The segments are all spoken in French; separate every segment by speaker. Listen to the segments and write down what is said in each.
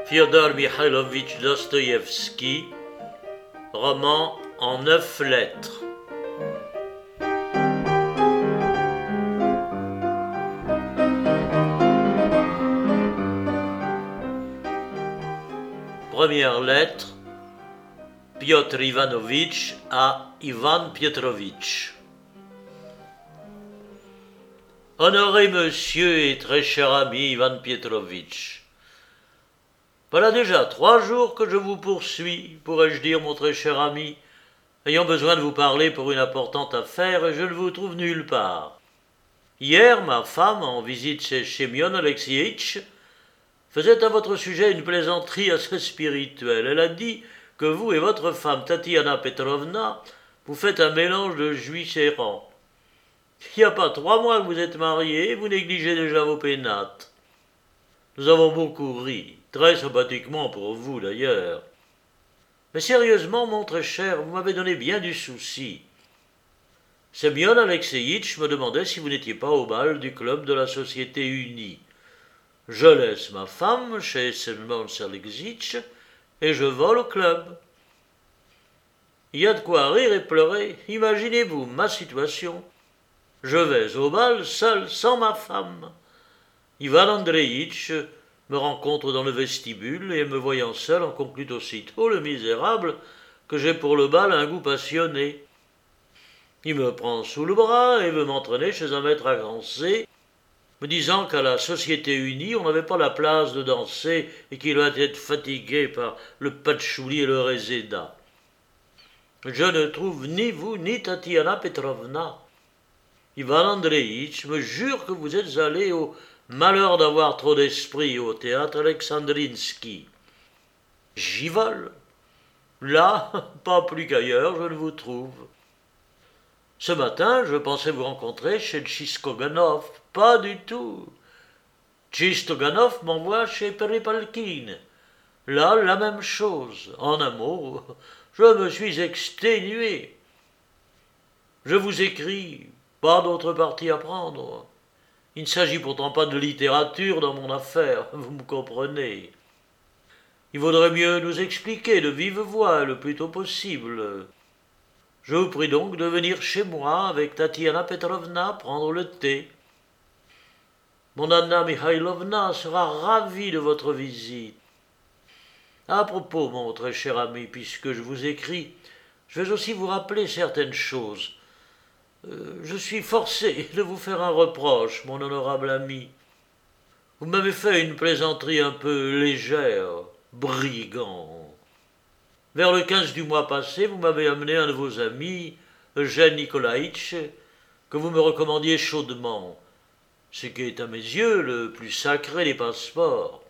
Speaker 1: Fyodor Mikhailovitch Dostoïevski, roman en 9 lettres. Première lettre, Piotr Ivanovitch à Ivan Piotrovitch. Honoré monsieur et très cher ami Ivan Piotrovitch, voilà déjà 3 jours que je vous poursuis, pourrais-je dire, mon très cher ami, ayant besoin de vous parler pour une importante affaire, et je ne vous trouve nulle part. Hier, ma femme, en visite chez Semyon Alexeïtch, faisait à votre sujet une plaisanterie assez spirituelle. Elle a dit que vous et votre femme, Tatiana Petrovna, vous faites un mélange de juifs errants. Il n'y a pas 3 mois que vous êtes mariés, vous négligez déjà vos pénates. Nous avons beaucoup ri, très sympathiquement pour vous d'ailleurs. Mais sérieusement, mon très cher, vous m'avez donné bien du souci. Semyon Alexeïtch me demandait si vous n'étiez pas au bal du club de la Société Unie. Je laisse ma femme chez Semyon Alexeïtch et je vole au club. Il y a de quoi rire et pleurer. Imaginez-vous ma situation. Je vais au bal seul, sans ma femme. Ivan Andreïtch me rencontre dans le vestibule et, me voyant seul, en conclut aussitôt, le misérable, que j'ai pour le bal un goût passionné. Il me prend sous le bras et veut m'entraîner chez un maître à danser, me disant qu'à la Société Unie, on n'avait pas la place de danser et qu'il doit être fatigué par le patchouli et le réséda. Je ne trouve ni vous ni Tatiana Petrovna. Ivan Andreïtch me jure que vous êtes allé au malheur d'avoir trop d'esprit au théâtre Alexandrinsky. J'y vole. Là, pas plus qu'ailleurs, je ne vous trouve. Ce matin, je pensais vous rencontrer chez Tchistoganov. Pas du tout. Tchistoganov m'envoie chez Perepalkin. Là, la même chose. En un mot, je me suis exténué. Je vous écris, pas d'autre parti à prendre. Il ne s'agit pourtant pas de littérature dans mon affaire, vous me comprenez. Il vaudrait mieux nous expliquer de vive voix le plus tôt possible. Je vous prie donc de venir chez moi avec Tatiana Petrovna prendre le thé. Mon Anna Mikhailovna sera ravie de votre visite. À propos, mon très cher ami, puisque je vous écris, je vais aussi vous rappeler certaines choses. Je suis forcé de vous faire un reproche, mon honorable ami. Vous m'avez fait une plaisanterie un peu légère, brigand. Vers le 15 du mois passé, vous m'avez amené un de vos amis, Eugène Nikolaïtch, que vous me recommandiez chaudement, ce qui est à mes yeux le plus sacré des passeports.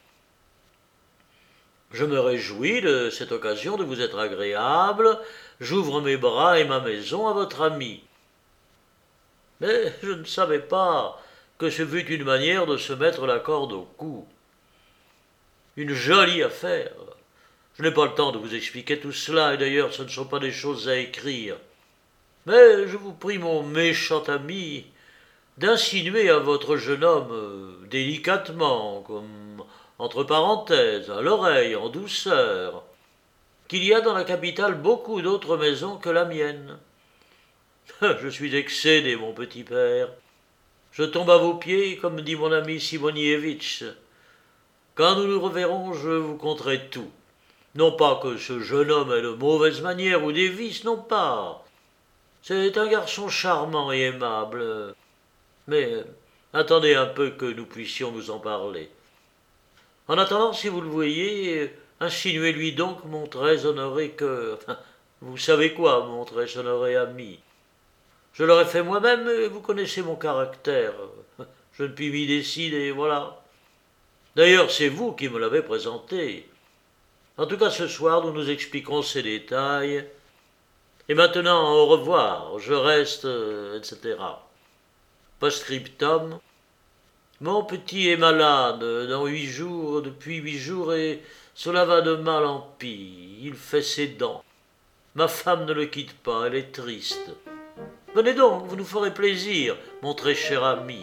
Speaker 1: Je me réjouis de cette occasion de vous être agréable, j'ouvre mes bras et ma maison à votre ami. Mais je ne savais pas que ce fût une manière de se mettre la corde au cou. Une jolie affaire. Je n'ai pas le temps de vous expliquer tout cela, et d'ailleurs ce ne sont pas des choses à écrire. Mais je vous prie, mon méchant ami, d'insinuer à votre jeune homme, délicatement, comme entre parenthèses, à l'oreille, en douceur, qu'il y a dans la capitale beaucoup d'autres maisons que la mienne. Je suis excédé, mon petit père. Je tombe à vos pieds, comme dit mon ami Simonievitch. Quand nous nous reverrons, je vous conterai tout. Non pas que ce jeune homme ait de mauvaises manières ou des vices, non pas. C'est un garçon charmant et aimable. Mais attendez un peu que nous puissions nous en parler. En attendant, si vous le voyez, insinuez-lui donc, mon très honoré vous savez quoi, mon très honoré ami. Je l'aurais fait moi-même, et vous connaissez mon caractère. Je ne puis m'y décider, voilà. D'ailleurs, c'est vous qui me l'avez présenté. En tout cas, ce soir, nous nous expliquons ces détails. Et maintenant, au revoir, je reste, etc. Post-scriptum. Mon petit est malade depuis 8 jours, et cela va de mal en pis. Il fait ses dents. Ma femme ne le quitte pas, elle est triste. Venez donc, vous nous ferez plaisir, mon très cher ami.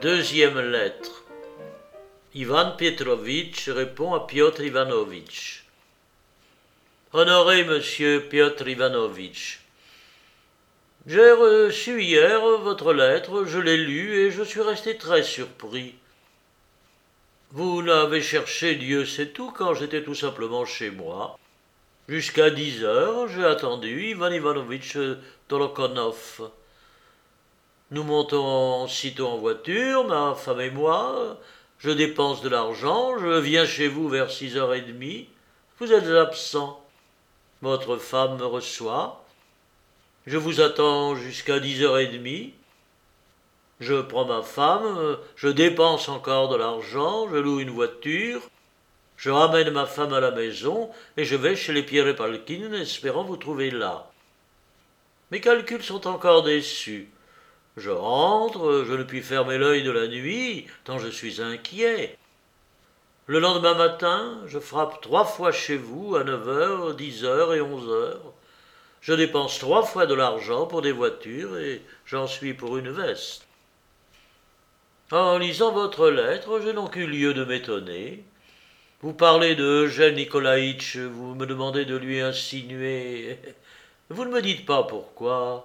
Speaker 1: Deuxième lettre. Ivan Pietrovitch répond à Piotr Ivanovitch. Honoré monsieur Piotr Ivanovitch, j'ai reçu hier votre lettre, je l'ai lue et je suis resté très surpris. Vous l'avez cherché, Dieu sait tout, quand j'étais tout simplement chez moi. Jusqu'à 10 heures, j'ai attendu Ivan Ivanovitch Tolokonov. Nous montons aussitôt en voiture, ma femme et moi. Je dépense de l'argent, je viens chez vous vers 6h30. Vous êtes absent. Votre femme me reçoit. Je vous attends jusqu'à 10h30. Je prends ma femme, je dépense encore de l'argent, je loue une voiture. Je ramène ma femme à la maison et je vais chez les Pierre-Palkine espérant vous trouver là. Mes calculs sont encore déçus. Je rentre, je ne puis fermer l'œil de la nuit, tant je suis inquiet. Le lendemain matin, je frappe 3 fois chez vous, à 9h, 10h et 11h. Je dépense 3 fois de l'argent pour des voitures et j'en suis pour une veste. En lisant votre lettre, j'ai donc eu lieu de m'étonner. Vous parlez de Eugène Nikolaïtch, vous me demandez de lui insinuer. Vous ne me dites pas pourquoi.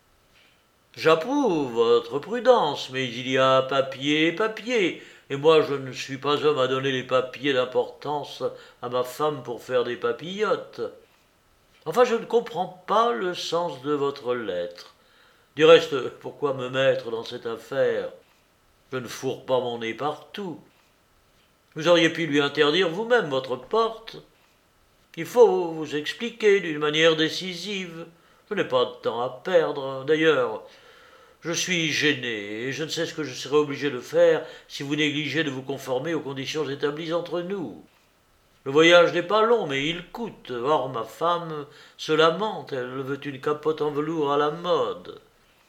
Speaker 1: J'approuve votre prudence, mais il y a papier et papier, et moi je ne suis pas homme à donner les papiers d'importance à ma femme pour faire des papillotes. Enfin, je ne comprends pas le sens de votre lettre. Du reste, pourquoi me mettre dans cette affaire? Je ne fourre pas mon nez partout. Vous auriez pu lui interdire vous-même votre porte. Il faut vous expliquer d'une manière décisive. Je n'ai pas de temps à perdre. D'ailleurs, je suis gêné et je ne sais ce que je serai obligé de faire si vous négligez de vous conformer aux conditions établies entre nous. Le voyage n'est pas long, mais il coûte. Or, ma femme se lamente, elle veut une capote en velours à la mode.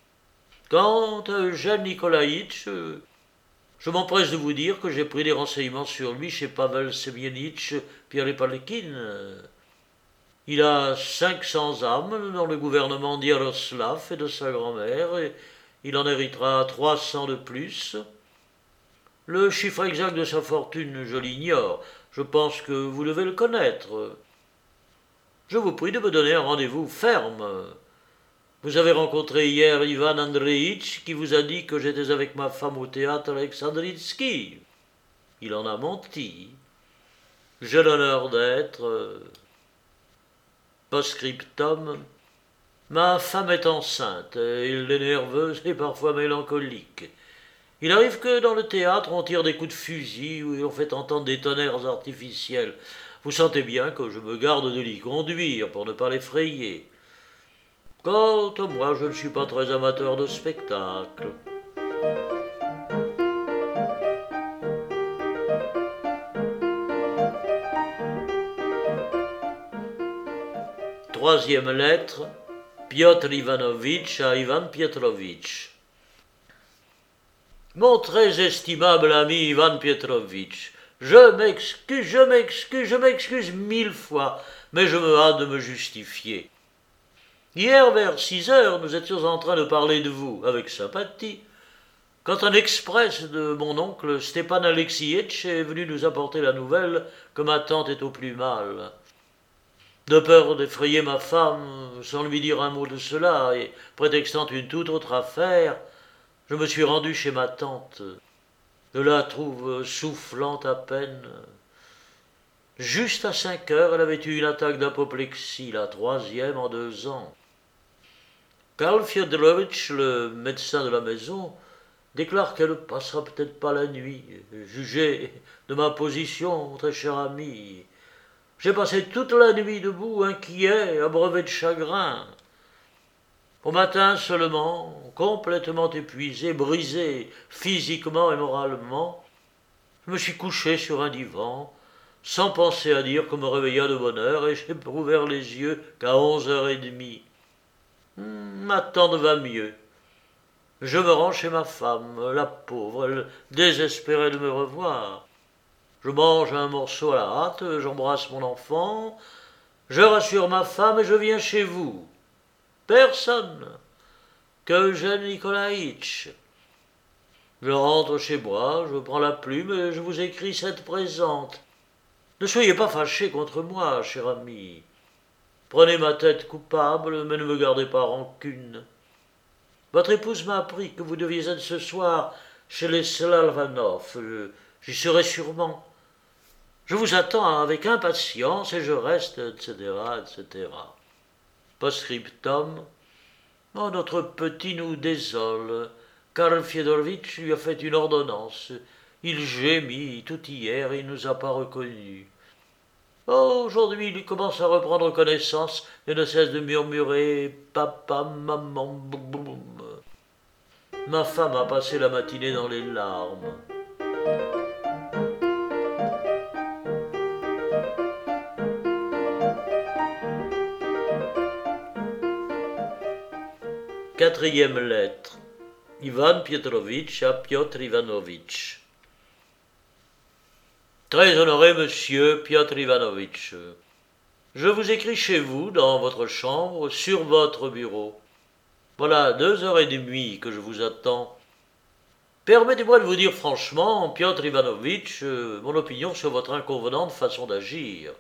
Speaker 1: Quant à Eugène Nikolaïtch, je m'empresse de vous dire que j'ai pris des renseignements sur lui chez Pavel Semyonitch Pierre-Palkine. Il a 500 âmes dans le gouvernement d'Yaroslav et de sa grand-mère, et il en héritera 300 de plus. Le chiffre exact de sa fortune, je l'ignore. Je pense que vous devez le connaître. Je vous prie de me donner un rendez-vous ferme. Vous avez rencontré hier Ivan Andreitch qui vous a dit que j'étais avec ma femme au théâtre Alexandritsky. Il en a menti. J'ai l'honneur d'être... Post-scriptum. Ma femme est enceinte, elle est nerveuse et parfois mélancolique. Il arrive que dans le théâtre on tire des coups de fusil ou on fait entendre des tonnerres artificiels. Vous sentez bien que je me garde de l'y conduire pour ne pas l'effrayer. Quant à moi, je ne suis pas très amateur de spectacle. Troisième lettre, Piotr Ivanovitch à Ivan Pietrovitch. Mon très estimable ami Ivan Pietrovitch, je m'excuse 1000 fois, mais je me hâte de me justifier. Hier, vers 6h, nous étions en train de parler de vous, avec sympathie, quand un express de mon oncle Stepan Alexeyitch est venu nous apporter la nouvelle que ma tante est au plus mal. De peur d'effrayer ma femme, sans lui dire un mot de cela, et prétextant une toute autre affaire, je me suis rendu chez ma tante. Je la trouve soufflante à peine. Juste à 5h, elle avait eu une attaque d'apoplexie, la 3e en 2 ans. Karl Fyodorovitch, le médecin de la maison, déclare qu'elle ne passera peut-être pas la nuit. Jugez de ma position, très cher ami. J'ai passé toute la nuit debout, inquiet, abreuvé de chagrin. Au matin seulement, complètement épuisé, brisé physiquement et moralement, je me suis couché sur un divan, sans penser à dire qu'on me réveilla de bonne heure, et j'ai ouvert les yeux qu'à 11h30. Ma tante va mieux. Je me rends chez ma femme, la pauvre, elle désespérait de me revoir. Je mange un morceau à la hâte, j'embrasse mon enfant, je rassure ma femme et je viens chez vous. Personne qu'Eugène Nikolaïtch. Je rentre chez moi, je prends la plume et je vous écris cette présente. Ne soyez pas fâché contre moi, cher ami. Prenez ma tête coupable, mais ne me gardez pas rancune. Votre épouse m'a appris que vous deviez être ce soir chez les Slavanoff. J'y serai sûrement. Je vous attends avec impatience et je reste, etc., etc. Post-scriptum. Oh, notre petit nous désole. Karl Fyodorovitch lui a fait une ordonnance. Il gémit tout hier et il ne nous a pas reconnus. Oh, aujourd'hui, il commence à reprendre connaissance et ne cesse de murmurer « Papa, maman, boum, boum ». Ma femme a passé la matinée dans les larmes. Quatrième lettre. Ivan Pietrovitch à Piotr Ivanovitch. Très honoré monsieur Piotr Ivanovitch, je vous écris chez vous, dans votre chambre, sur votre bureau. Voilà 2 heures et demie que je vous attends. Permettez-moi de vous dire franchement, Piotr Ivanovitch, mon opinion sur votre inconvenante façon d'agir.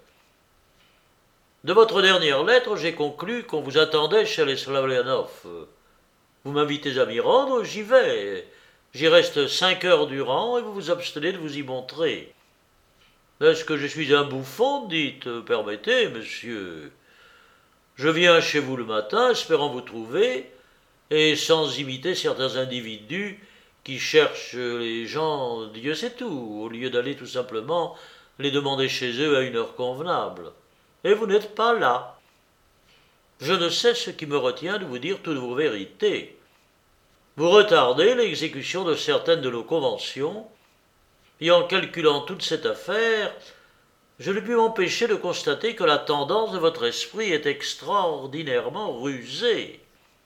Speaker 1: De votre dernière lettre, j'ai conclu qu'on vous attendait chez les Slavyanov. Vous m'invitez à m'y rendre, j'y vais. J'y reste 5 heures durant et vous vous abstenez de vous y montrer. Est-ce que je suis un bouffon, dites, permettez, monsieur. Je viens chez vous le matin, espérant vous trouver, et sans imiter certains individus qui cherchent les gens, Dieu sait où, au lieu d'aller tout simplement les demander chez eux à une heure convenable. Et vous n'êtes pas là. Je ne sais ce qui me retient de vous dire toutes vos vérités. Vous retardez l'exécution de certaines de nos conventions, et en calculant toute cette affaire, je ne puis m'empêcher de constater que la tendance de votre esprit est extraordinairement rusée.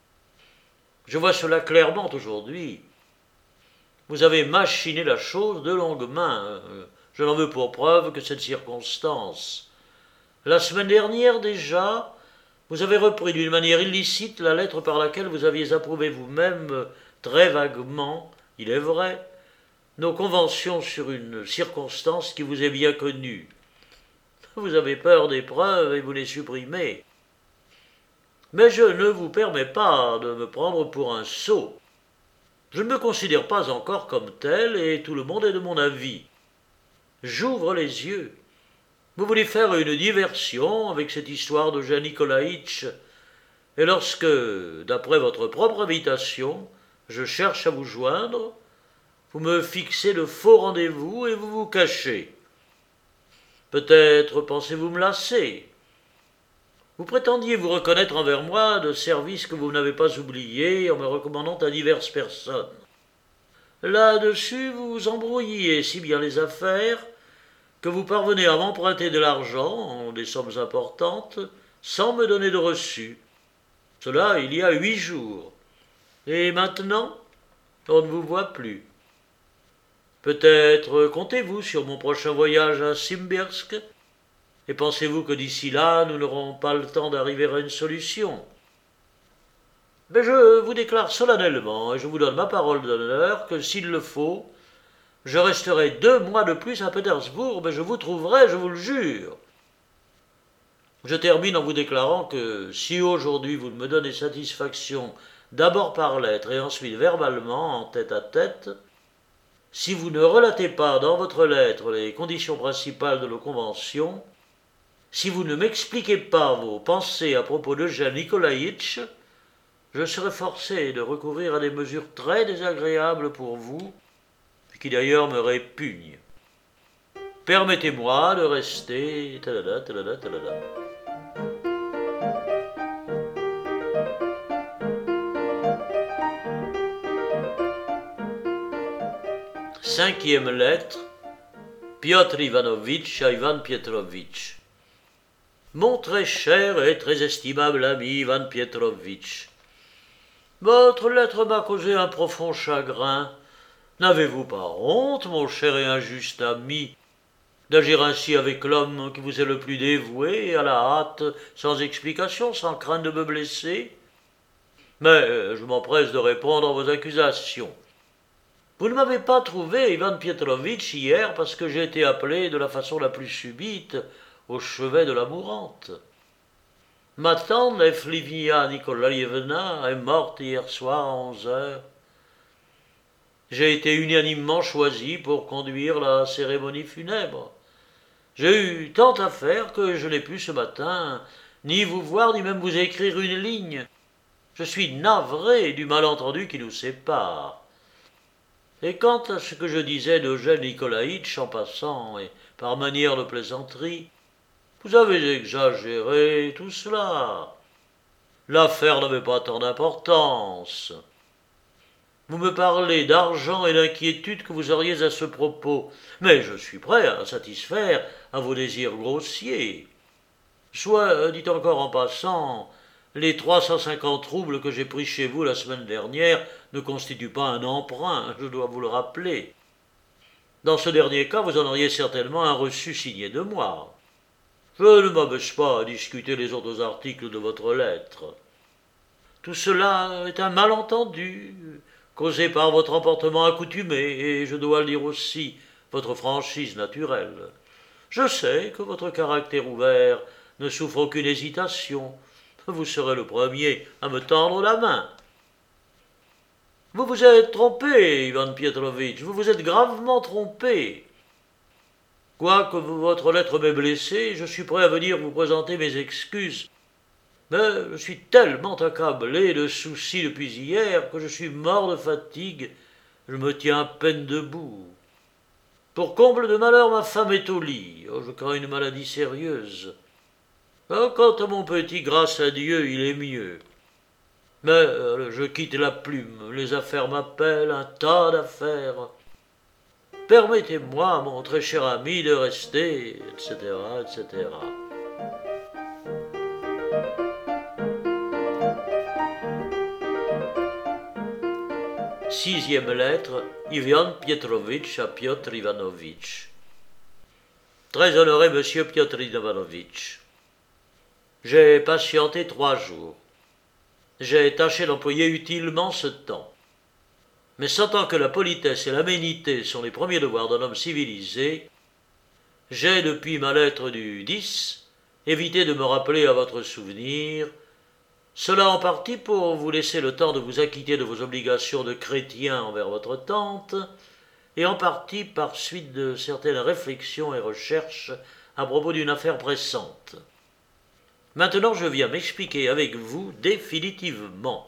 Speaker 1: Je vois cela clairement aujourd'hui. Vous avez machiné la chose de longue main. Je n'en veux pour preuve que cette circonstance. La semaine dernière déjà, vous avez repris d'une manière illicite la lettre par laquelle vous aviez approuvé vous-même, très vaguement, il est vrai, nos conventions sur une circonstance qui vous est bien connue. Vous avez peur des preuves et vous les supprimez. Mais je ne vous permets pas de me prendre pour un sot. Je ne me considère pas encore comme tel et tout le monde est de mon avis. J'ouvre les yeux. Vous voulez faire une diversion avec cette histoire de Jean Nikolaïtch, et lorsque, d'après votre propre invitation, je cherche à vous joindre, vous me fixez de faux rendez-vous et vous vous cachez. Peut-être pensez-vous me lasser. Vous prétendiez vous reconnaître envers moi de services que vous n'avez pas oubliés en me recommandant à diverses personnes. Là-dessus, vous vous embrouillez si bien les affaires que vous parvenez à m'emprunter de l'argent, des sommes importantes, sans me donner de reçu. Cela il y a 8 jours. Et maintenant, on ne vous voit plus. Peut-être comptez-vous sur mon prochain voyage à Simbirsk, et pensez-vous que d'ici là, nous n'aurons pas le temps d'arriver à une solution? Mais je vous déclare solennellement, et je vous donne ma parole d'honneur, que s'il le faut, je resterai 2 mois de plus à Pétersbourg, mais je vous trouverai, je vous le jure. Je termine en vous déclarant que si aujourd'hui vous me donnez satisfaction d'abord par lettre et ensuite verbalement, en tête-à-tête, si vous ne relatez pas dans votre lettre les conditions principales de nos conventions, si vous ne m'expliquez pas vos pensées à propos de Jean Nikolaïtch, je serai forcé de recourir à des mesures très désagréables pour vous, qui d'ailleurs me répugnent. Permettez-moi de rester... Talada, talada, talada. Cinquième lettre, Piotr Ivanovitch à Ivan Pietrovitch. Mon très cher et très estimable ami Ivan Pietrovitch, votre lettre m'a causé un profond chagrin. N'avez-vous pas honte, mon cher et injuste ami, d'agir ainsi avec l'homme qui vous est le plus dévoué, à la hâte, sans explication, sans crainte de me blesser? Mais je m'empresse de répondre à vos accusations. Vous ne m'avez pas trouvé, Ivan Pietrovitch, hier parce que j'ai été appelé de la façon la plus subite au chevet de la mourante. Ma tante Eflivia Nikolaïevna est morte hier soir à 11 heures. J'ai été unanimement choisi pour conduire la cérémonie funèbre. J'ai eu tant à faire que je n'ai pu ce matin ni vous voir ni même vous écrire une ligne. Je suis navré du malentendu qui nous sépare. Et quant à ce que je disais d'Eugène Nikolaïtch en passant et par manière de plaisanterie, vous avez exagéré tout cela. L'affaire n'avait pas tant d'importance. Vous me parlez d'argent et d'inquiétude que vous auriez à ce propos, mais je suis prêt à satisfaire à vos désirs grossiers. Soit, dit encore en passant, les 350 roubles que j'ai pris chez vous la semaine dernière ne constituent pas un emprunt, je dois vous le rappeler. Dans ce dernier cas, vous en auriez certainement un reçu signé de moi. Je ne m'abaisse pas à discuter les autres articles de votre lettre. Tout cela est un malentendu, causé par votre emportement accoutumé, et je dois le dire aussi, votre franchise naturelle. Je sais que votre caractère ouvert ne souffre aucune hésitation. Vous serez le premier à me tendre la main. Vous vous êtes trompé, Ivan Pietrovitch, vous vous êtes gravement trompé. Quoique votre lettre m'ait blessé, je suis prêt à venir vous présenter mes excuses. Mais je suis tellement accablé de soucis depuis hier que je suis mort de fatigue. Je me tiens à peine debout. Pour comble de malheur, ma femme est au lit. Oh, je crains une maladie sérieuse. Quant à mon petit, grâce à Dieu, il est mieux. Mais je quitte la plume, les affaires m'appellent, un tas d'affaires. Permettez-moi, mon très cher ami, de rester, etc., etc. Sixième lettre, Ivan Pietrovitch à Piotr Ivanovitch. Très honoré monsieur Piotr Ivanovitch, j'ai patienté 3 jours. J'ai tâché d'employer utilement ce temps. Mais sentant que la politesse et l'aménité sont les premiers devoirs d'un homme civilisé, j'ai, depuis ma lettre du 10, évité de me rappeler à votre souvenir, cela en partie pour vous laisser le temps de vous acquitter de vos obligations de chrétien envers votre tante, et en partie par suite de certaines réflexions et recherches à propos d'une affaire pressante. Maintenant, je viens m'expliquer avec vous définitivement.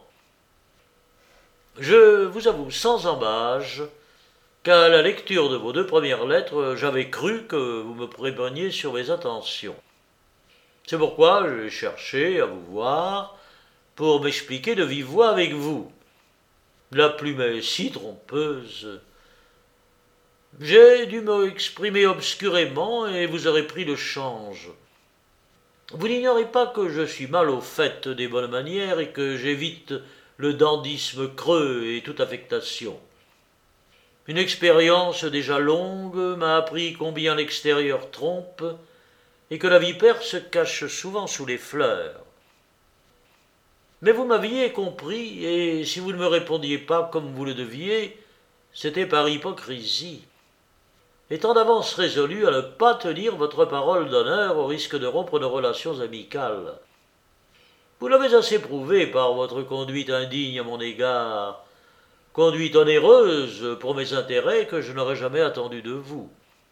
Speaker 1: Je vous avoue sans embâche qu'à la lecture de vos 2 premières lettres, j'avais cru que vous me préveniez sur mes intentions. C'est pourquoi j'ai cherché à vous voir pour m'expliquer de vive voix avec vous. La plume est si trompeuse. J'ai dû m'exprimer obscurément et vous aurez pris le change. Vous n'ignorez pas que je suis mal au fait des bonnes manières et que j'évite le dandysme creux et toute affectation. Une expérience déjà longue m'a appris combien l'extérieur trompe et que la vipère se cache souvent sous les fleurs. Mais vous m'aviez compris, et si vous ne me répondiez pas comme vous le deviez, c'était par hypocrisie. Étant d'avance résolu à ne pas tenir votre parole d'honneur au risque de rompre nos relations amicales. Vous l'avez assez prouvé par votre conduite indigne à mon égard, conduite onéreuse pour mes intérêts que je n'aurais jamais attendu de vous.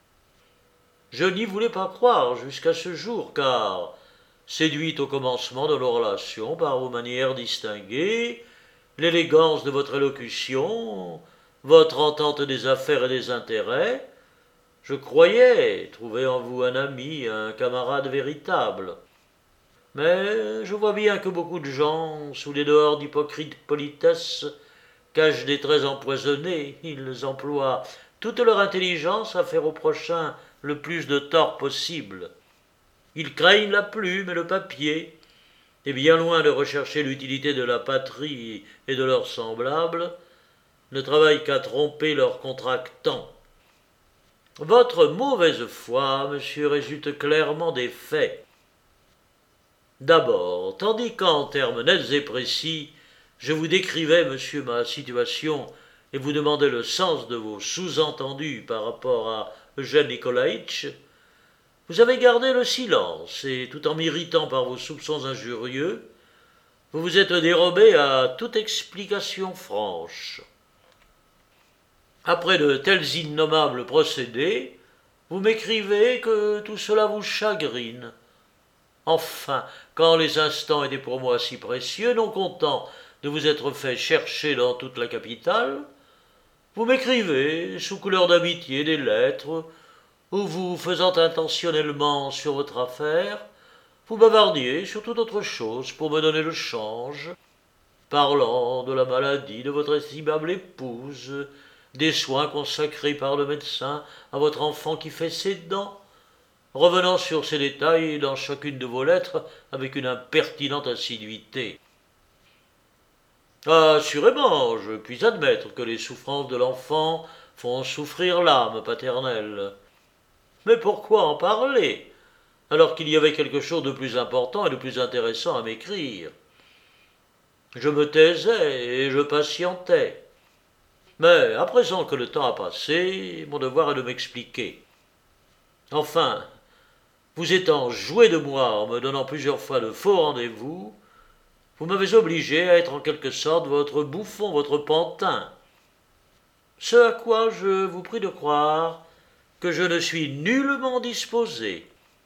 Speaker 1: Je n'y voulais pas croire jusqu'à ce jour, car, séduite au commencement de nos relations par vos manières distinguées, l'élégance de votre élocution, votre entente des affaires et des intérêts, je croyais trouver en vous un ami, un camarade véritable. Mais je vois bien que beaucoup de gens, sous les dehors d'hypocrite politesse, cachent des traits empoisonnés. Ils emploient toute leur intelligence à faire au prochain le plus de tort possible. Ils craignent la plume et le papier, et bien loin de rechercher l'utilité de la patrie et de leurs semblables, ne travaillent qu'à tromper leurs contractants. Votre mauvaise foi, monsieur, résulte clairement des faits. D'abord, tandis qu'en termes nets et précis, je vous décrivais, monsieur, ma situation et vous demandez le sens de vos sous-entendus par rapport à Eugène Nikolaïtch, vous avez gardé le silence, et tout en m'irritant par vos soupçons injurieux, vous vous êtes dérobé à toute explication franche. Après de tels innommables procédés, vous m'écrivez que tout cela vous chagrine. Enfin, quand les instants étaient pour moi si précieux, non content de vous être fait chercher dans toute la capitale, vous m'écrivez, sous couleur d'amitié, des lettres, où vous, faisant intentionnellement sur votre affaire, vous bavardiez sur toute autre chose pour me donner le change, parlant de la maladie de votre estimable épouse, des soins consacrés par le médecin à votre enfant qui fait ses dents, revenant sur ces détails dans chacune de vos lettres avec une impertinente assiduité. Assurément, je puis admettre que les souffrances de l'enfant font souffrir l'âme paternelle. Mais pourquoi en parler, alors qu'il y avait quelque chose de plus important et de plus intéressant à m'écrire? Je me taisais et je patientais. Mais à présent que le temps a passé, mon devoir est de m'expliquer. Enfin, vous étant joué de moi en me donnant plusieurs fois de faux rendez-vous, vous m'avez obligé à être en quelque sorte votre bouffon, votre pantin. Ce à quoi je vous prie de croire que je ne suis nullement disposé.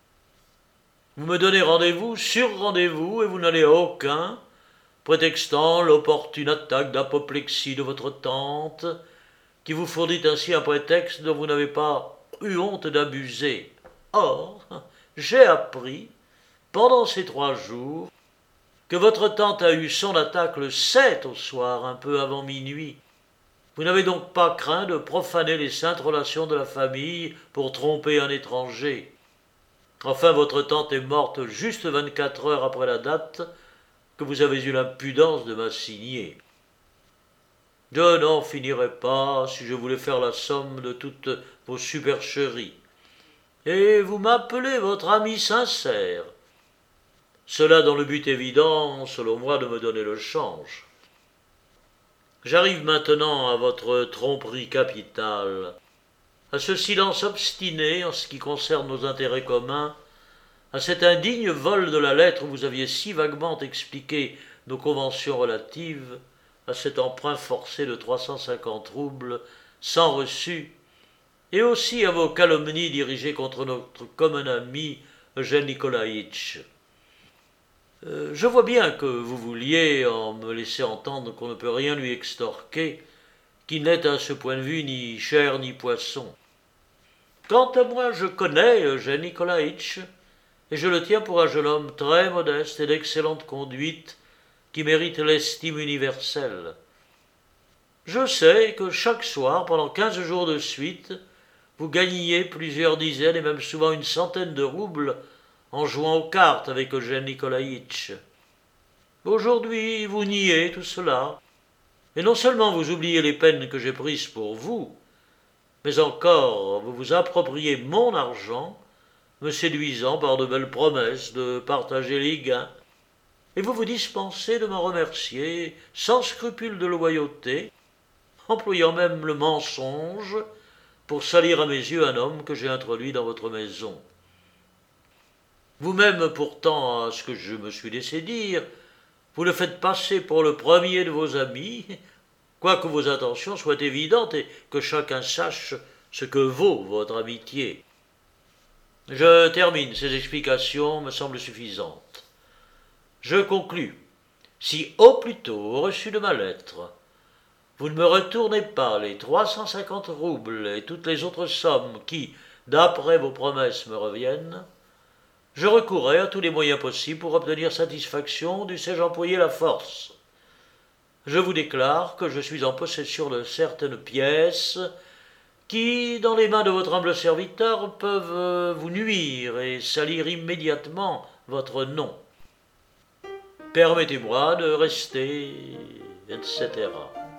Speaker 1: Vous me donnez rendez-vous sur rendez-vous et vous n'allez à aucun, prétextant l'opportune attaque d'apoplexie de votre tante, qui vous fournit ainsi un prétexte dont vous n'avez pas eu honte d'abuser. Or, j'ai appris, pendant ces 3 jours, que votre tante a eu son attaque le 7 au soir, un peu avant minuit. Vous n'avez donc pas craint de profaner les saintes relations de la famille pour tromper un étranger. Enfin, votre tante est morte juste 24 heures après la date que vous avez eu l'impudence de m'assigner. Je n'en finirais pas si je voulais faire la somme de toutes vos supercheries. Et vous m'appelez votre ami sincère. Cela dans le but évident, selon moi, de me donner le change. J'arrive maintenant à votre tromperie capitale, à ce silence obstiné en ce qui concerne nos intérêts communs, à cet indigne vol de la lettre où vous aviez si vaguement expliqué nos conventions relatives, à cet emprunt forcé de 350 roubles, sans reçu, et aussi à vos calomnies dirigées contre notre commun ami Eugène Nikolaïtch. Je vois bien que vous vouliez, en me laisser entendre qu'on ne peut rien lui extorquer, qui n'est à ce point de vue ni chair ni poisson. Quant à moi, je connais Eugène Nikolaïtch, et je le tiens pour un jeune homme très modeste et d'excellente conduite, qui mérite l'estime universelle. Je sais que chaque soir, pendant 15 jours de suite, vous gagniez plusieurs dizaines et même souvent une centaine de roubles en jouant aux cartes avec Eugène Nikolaïtch. Aujourd'hui, vous niez tout cela, et non seulement vous oubliez les peines que j'ai prises pour vous, mais encore vous vous appropriez mon argent, me séduisant par de belles promesses de partager les gains, et vous vous dispensez de m'en remercier sans scrupule de loyauté, employant même le mensonge pour salir à mes yeux un homme que j'ai introduit dans votre maison. Vous-même, pourtant, à ce que je me suis laissé dire, vous le faites passer pour le premier de vos amis, quoique vos intentions soient évidentes et que chacun sache ce que vaut votre amitié. Je termine, ces explications me semblent suffisantes. Je conclus. Si au plus tôt, au reçu de ma lettre, vous ne me retournez pas les 350 roubles et toutes les autres sommes qui, d'après vos promesses, me reviennent, je recourrai à tous les moyens possibles pour obtenir satisfaction, dussé-je employer la force. Je vous déclare que je suis en possession de certaines pièces qui, dans les mains de votre humble serviteur, peuvent vous nuire et salir immédiatement votre nom. Permettez-moi de rester, etc.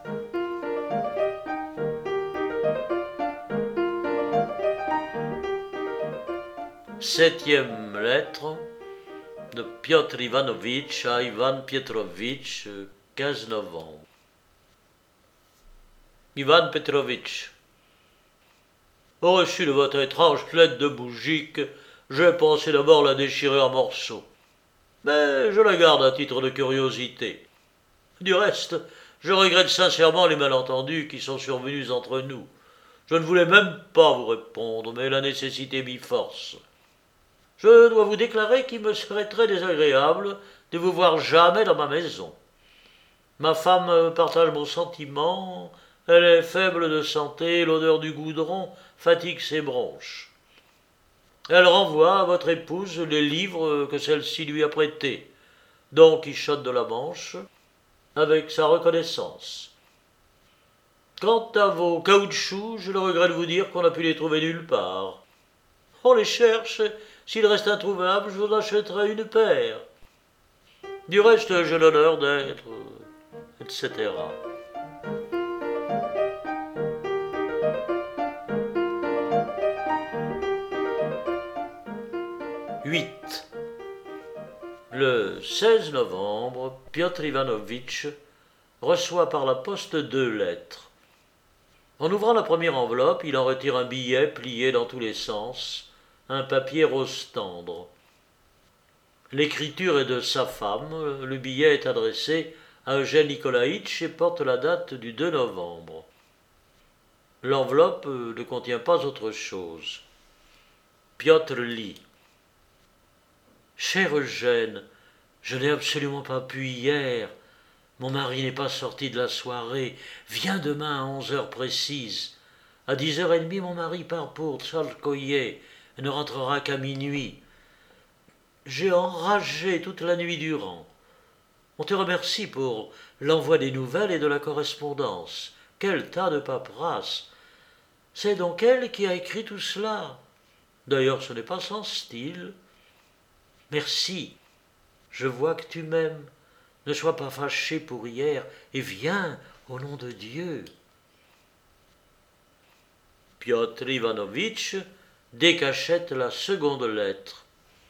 Speaker 1: Septième lettre de Piotr Ivanovitch à Ivan Pietrovitch, 15 novembre. Ivan Petrovitch. Au reçu de votre étrange lettre de Bougik, j'ai pensé d'abord la déchirer en morceaux. Mais je la garde à titre de curiosité. Du reste, je regrette sincèrement les malentendus qui sont survenus entre nous. Je ne voulais même pas vous répondre, mais la nécessité m'y force. Je dois vous déclarer qu'il me serait très désagréable de vous voir jamais dans ma maison. Ma femme partage mon sentiment, elle est faible de santé, l'odeur du goudron fatigue ses bronches. Elle renvoie à votre épouse les livres que celle-ci lui a prêtés, Don Quichotte de la Manche, avec sa reconnaissance. Quant à vos caoutchoucs, je le regrette de vous dire qu'on n'a pu les trouver nulle part. On les cherche, s'ils restent introuvables, je vous en achèterai une paire. Du reste, j'ai l'honneur d'être, etc. « 8. Le 16 novembre, Piotr Ivanovitch reçoit par la poste 2 lettres. En ouvrant la première enveloppe, il en retire un billet plié dans tous les sens, un papier rose tendre. L'écriture est de sa femme, le billet est adressé à Eugène Nikolaïtch et porte la date du 2 novembre. L'enveloppe ne contient pas autre chose. Piotr lit. Cher Eugène, je n'ai absolument pas pu hier. Mon mari n'est pas sorti de la soirée. Viens demain à 11 heures précises. À 10h30, mon mari part pour Tchalkoye et ne rentrera qu'à minuit. J'ai enragé toute la nuit durant. On te remercie pour l'envoi des nouvelles et de la correspondance. Quel tas de paperasse! C'est donc elle qui a écrit tout cela. D'ailleurs, ce n'est pas sans style. Merci. Je vois que tu m'aimes. Ne sois pas fâché pour hier et viens au nom de Dieu. Piotr Ivanovitch décachette la seconde lettre.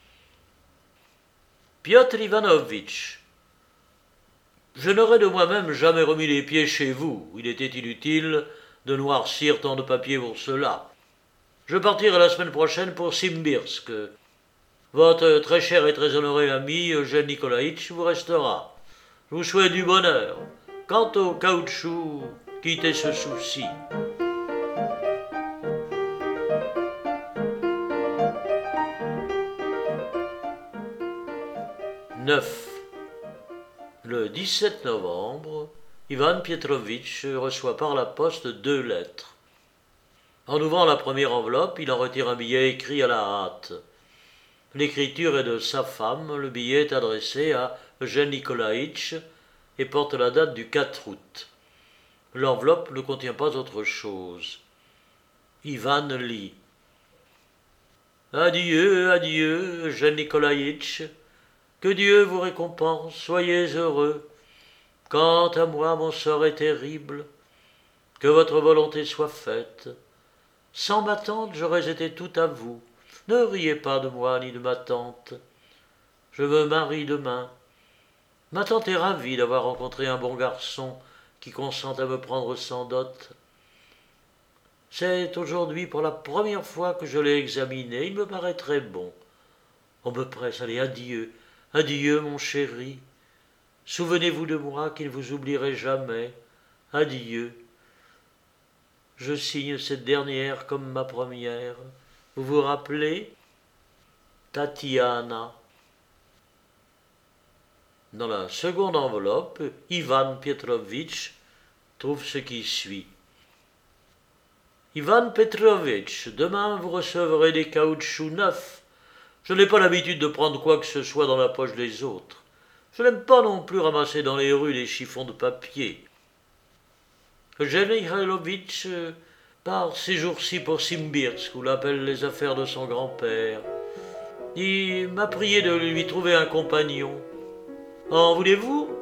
Speaker 1: Piotr Ivanovitch, je n'aurais de moi-même jamais remis les pieds chez vous. Il était inutile de noircir tant de papier pour cela. Je partirai la semaine prochaine pour Simbirsk. Votre très cher et très honoré ami Eugène Nikolaïtch vous restera. Je vous souhaite du bonheur. Quant au caoutchouc, quittez ce souci. « 9. Le 17 novembre, Ivan Pietrovitch reçoit par la poste 2 lettres. En ouvrant la première enveloppe, il en retire un billet écrit à la hâte. L'écriture est de sa femme, le billet est adressé à Eugène Nikolaïtch et porte la date du 4 août. L'enveloppe ne contient pas autre chose. Ivan lit. Adieu, adieu, Eugène Nikolaïtch. Que Dieu vous récompense, soyez heureux. Quant à moi, mon sort est terrible. Que votre volonté soit faite. Sans ma tante, j'aurais été tout à vous. Ne riez pas de moi ni de ma tante. Je me marie demain. Ma tante est ravie d'avoir rencontré un bon garçon qui consent à me prendre sans dot. C'est aujourd'hui pour la première fois que je l'ai examiné. Il me paraît très bon. On me presse, allez, adieu, adieu, mon chéri. Souvenez-vous de moi, qu'il ne vous oublierai jamais. Adieu. Je signe cette dernière comme ma première. Vous vous rappelez? Tatiana. Dans la seconde enveloppe, Ivan Pietrovitch trouve ce qui suit. Ivan Petrovitch, demain vous recevrez des caoutchoucs neufs. Je n'ai pas l'habitude de prendre quoi que ce soit dans la poche des autres. Je n'aime pas non plus ramasser dans les rues des chiffons de papier. Eugène Mikhailovitch part ces jours-ci pour Simbirsk, où l'appellent les affaires de son grand-père. Il m'a prié de lui trouver un compagnon. En voulez-vous?